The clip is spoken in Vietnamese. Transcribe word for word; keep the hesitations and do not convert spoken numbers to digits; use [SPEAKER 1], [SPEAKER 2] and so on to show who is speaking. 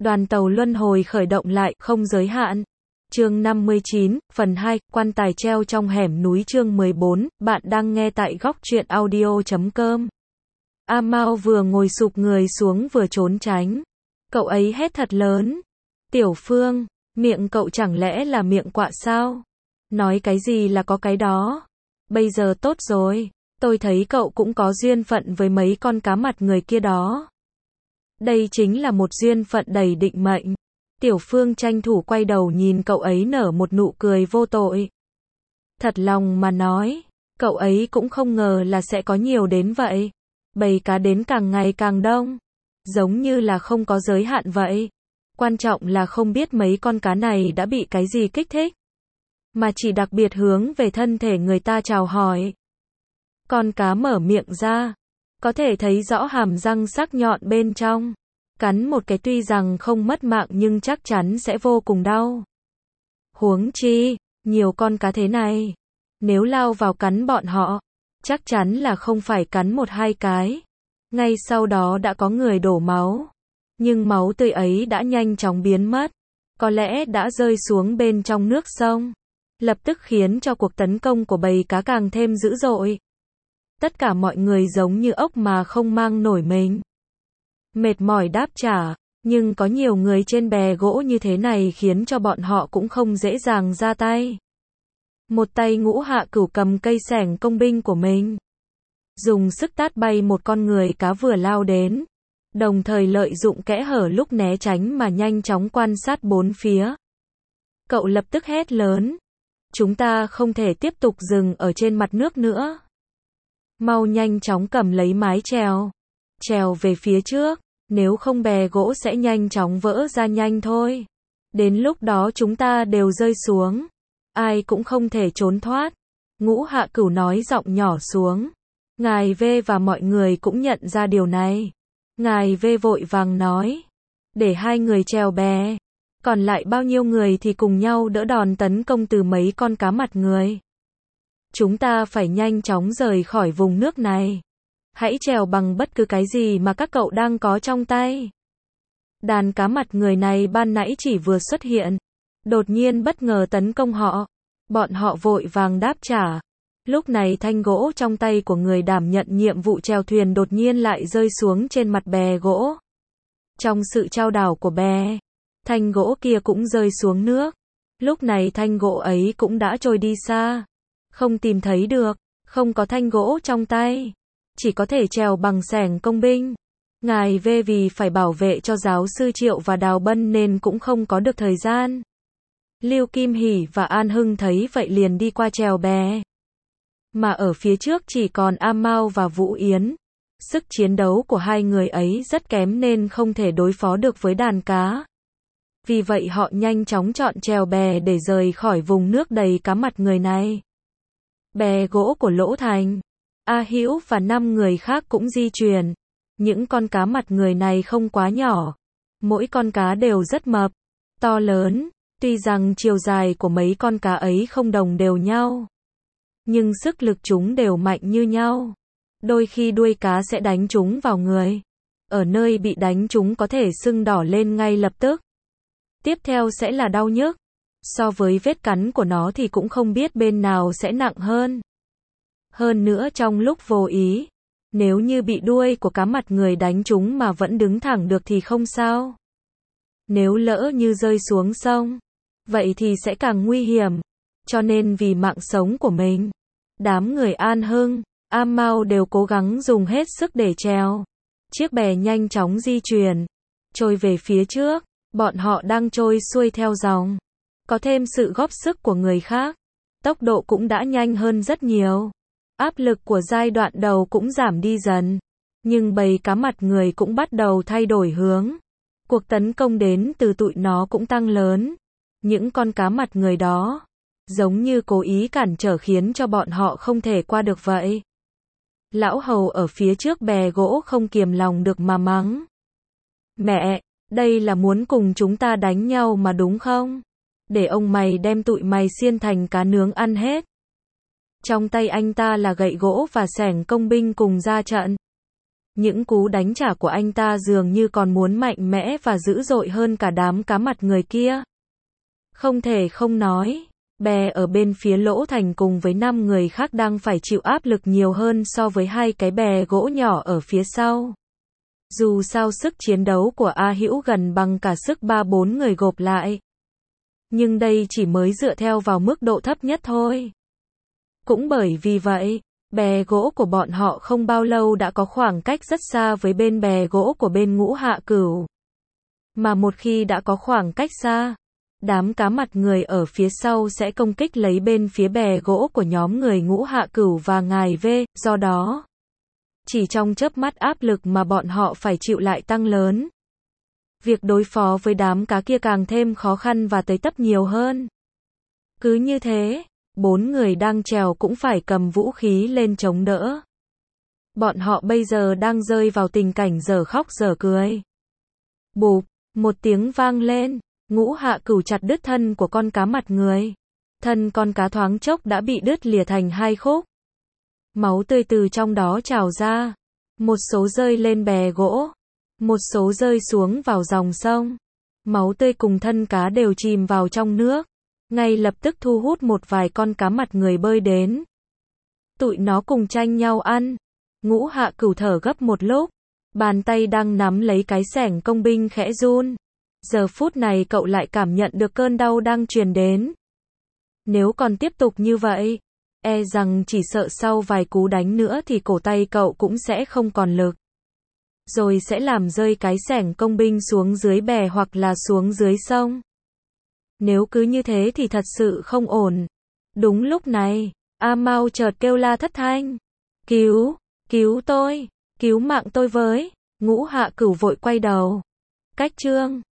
[SPEAKER 1] Đoàn tàu luân hồi khởi động lại, không giới hạn. Chương năm mươi chín, phần hai, quan tài treo trong hẻm núi chương mười bốn, bạn đang nghe tại góc truyện audio chấm com. A Mao vừa ngồi sụp người xuống vừa trốn tránh. Cậu ấy hét thật lớn. Tiểu Phương, miệng cậu chẳng lẽ là miệng quạ sao? Nói cái gì là có cái đó. Bây giờ tốt rồi, tôi thấy cậu cũng có duyên phận với mấy con cá mặt người kia đó. Đây chính là một duyên phận đầy định mệnh. Tiểu Phương tranh thủ quay đầu nhìn cậu ấy nở một nụ cười vô tội. Thật lòng mà nói, cậu ấy cũng không ngờ là sẽ có nhiều đến vậy. Bầy cá đến càng ngày càng đông. Giống như là không có giới hạn vậy. Quan trọng là không biết mấy con cá này đã bị cái gì kích thích. Mà chỉ đặc biệt hướng về thân thể người ta chào hỏi. Con cá mở miệng ra. Có thể thấy rõ hàm răng sắc nhọn bên trong. Cắn một cái tuy rằng không mất mạng nhưng chắc chắn sẽ vô cùng đau. Huống chi, nhiều con cá thế này. Nếu lao vào cắn bọn họ, chắc chắn là không phải cắn một hai cái. Ngay sau đó đã có người đổ máu. Nhưng máu tươi ấy đã nhanh chóng biến mất. Có lẽ đã rơi xuống bên trong nước sông. Lập tức khiến cho cuộc tấn công của bầy cá càng thêm dữ dội. Tất cả mọi người giống như ốc mà không mang nổi mình. Mệt mỏi đáp trả, nhưng có nhiều người trên bè gỗ như thế này khiến cho bọn họ cũng không dễ dàng ra tay. Một tay Ngũ Hạ Cửu cầm cây xẻng công binh của mình. Dùng sức tát bay một con người cá vừa lao đến. Đồng thời lợi dụng kẽ hở lúc né tránh mà nhanh chóng quan sát bốn phía. Cậu lập tức hét lớn. Chúng ta không thể tiếp tục dừng ở trên mặt nước nữa. Mau nhanh chóng cầm lấy mái chèo. Chèo về phía trước, nếu không bè gỗ sẽ nhanh chóng vỡ ra nhanh thôi. Đến lúc đó chúng ta đều rơi xuống. Ai cũng không thể trốn thoát. Ngũ Hạ Cửu nói giọng nhỏ xuống. Ngài V và mọi người cũng nhận ra điều này. Ngài V vội vàng nói. Để hai người chèo bè. Còn lại bao nhiêu người thì cùng nhau đỡ đòn tấn công từ mấy con cá mặt người. Chúng ta phải nhanh chóng rời khỏi vùng nước này. Hãy chèo bằng bất cứ cái gì mà các cậu đang có trong tay. Đàn cá mặt người này ban nãy chỉ vừa xuất hiện. Đột nhiên bất ngờ tấn công họ. Bọn họ vội vàng đáp trả. Lúc này thanh gỗ trong tay của người đảm nhận nhiệm vụ chèo thuyền đột nhiên lại rơi xuống trên mặt bè gỗ. Trong sự trao đảo của bè, thanh gỗ kia cũng rơi xuống nước. Lúc này thanh gỗ ấy cũng đã trôi đi xa. Không tìm thấy được, không có thanh gỗ trong tay. Chỉ có thể chèo bằng xẻng công binh. Ngài V vì phải bảo vệ cho giáo sư Triệu và Đào Bân nên cũng không có được thời gian. Lưu Kim Hỷ và An Hưng thấy vậy liền đi qua chèo bè. Mà ở phía trước chỉ còn A Mao và Vũ Yến. Sức chiến đấu của hai người ấy rất kém nên không thể đối phó được với đàn cá. Vì vậy họ nhanh chóng chọn chèo bè để rời khỏi vùng nước đầy cá mặt người này. Bè gỗ của Lỗ Thành, A Hữu và năm người khác cũng di chuyển. Những con cá mặt người này không quá nhỏ. Mỗi con cá đều rất mập, to lớn. Tuy rằng chiều dài của mấy con cá ấy không đồng đều nhau. Nhưng sức lực chúng đều mạnh như nhau. Đôi khi đuôi cá sẽ đánh chúng vào người. Ở nơi bị đánh chúng có thể sưng đỏ lên ngay lập tức. Tiếp theo sẽ là đau nhức. So với vết cắn của nó thì cũng không biết bên nào sẽ nặng hơn. Hơn nữa trong lúc vô ý, nếu như bị đuôi của cá mặt người đánh chúng mà vẫn đứng thẳng được thì không sao. Nếu lỡ như rơi xuống sông, vậy thì sẽ càng nguy hiểm. Cho nên vì mạng sống của mình, đám người An Hưng, A Mao đều cố gắng dùng hết sức để chèo. Chiếc bè nhanh chóng di chuyển, trôi về phía trước, bọn họ đang trôi xuôi theo dòng. Có thêm sự góp sức của người khác, tốc độ cũng đã nhanh hơn rất nhiều. Áp lực của giai đoạn đầu cũng giảm đi dần. Nhưng bầy cá mặt người cũng bắt đầu thay đổi hướng. Cuộc tấn công đến từ tụi nó cũng tăng lớn. Những con cá mặt người đó, giống như cố ý cản trở khiến cho bọn họ không thể qua được vậy. Lão Hầu ở phía trước bè gỗ không kiềm lòng được mà mắng. Mẹ, đây là muốn cùng chúng ta đánh nhau mà đúng không? Để ông mày đem tụi mày xiên thành cá nướng ăn hết. Trong tay anh ta là gậy gỗ và xẻng công binh cùng ra trận. Những cú đánh trả của anh ta dường như còn muốn mạnh mẽ và dữ dội hơn cả đám cá mặt người kia. Không thể không nói, bè ở bên phía Lỗ Thành cùng với năm người khác đang phải chịu áp lực nhiều hơn so với hai cái bè gỗ nhỏ ở phía sau. Dù sao sức chiến đấu của A Hữu gần bằng cả sức ba bốn người gộp lại. Nhưng đây chỉ mới dựa theo vào mức độ thấp nhất thôi. Cũng bởi vì vậy, bè gỗ của bọn họ không bao lâu đã có khoảng cách rất xa với bên bè gỗ của bên Ngũ Hạ Cửu. Mà một khi đã có khoảng cách xa, đám cá mặt người ở phía sau sẽ công kích lấy bên phía bè gỗ của nhóm người Ngũ Hạ Cửu và Ngài V, do đó, chỉ trong chớp mắt áp lực mà bọn họ phải chịu lại tăng lớn. Việc đối phó với đám cá kia càng thêm khó khăn và tới tấp nhiều hơn. Cứ như thế, bốn người đang trèo cũng phải cầm vũ khí lên chống đỡ. Bọn họ bây giờ đang rơi vào tình cảnh dở khóc dở cười. Bụp, một tiếng vang lên, Ngũ Hạ Cửu chặt đứt thân của con cá mặt người. Thân con cá thoáng chốc đã bị đứt lìa thành hai khúc. Máu tươi từ trong đó trào ra. Một số rơi lên bè gỗ. Một số rơi xuống vào dòng sông. Máu tươi cùng thân cá đều chìm vào trong nước. Ngay lập tức thu hút một vài con cá mặt người bơi đến. Tụi nó cùng tranh nhau ăn. Ngũ Hạ Cửu thở gấp một lúc. Bàn tay đang nắm lấy cái xẻng công binh khẽ run. Giờ phút này cậu lại cảm nhận được cơn đau đang truyền đến. Nếu còn tiếp tục như vậy, e rằng chỉ sợ sau vài cú đánh nữa thì cổ tay cậu cũng sẽ không còn lực. Rồi sẽ làm rơi cái xẻng công binh xuống dưới bè hoặc là xuống dưới sông. Nếu cứ như thế thì thật sự không ổn. Đúng lúc này, A Mao chợt kêu la thất thanh. Cứu, cứu tôi, cứu mạng tôi với. Ngũ Hạ Cửu vội quay đầu. Cách chương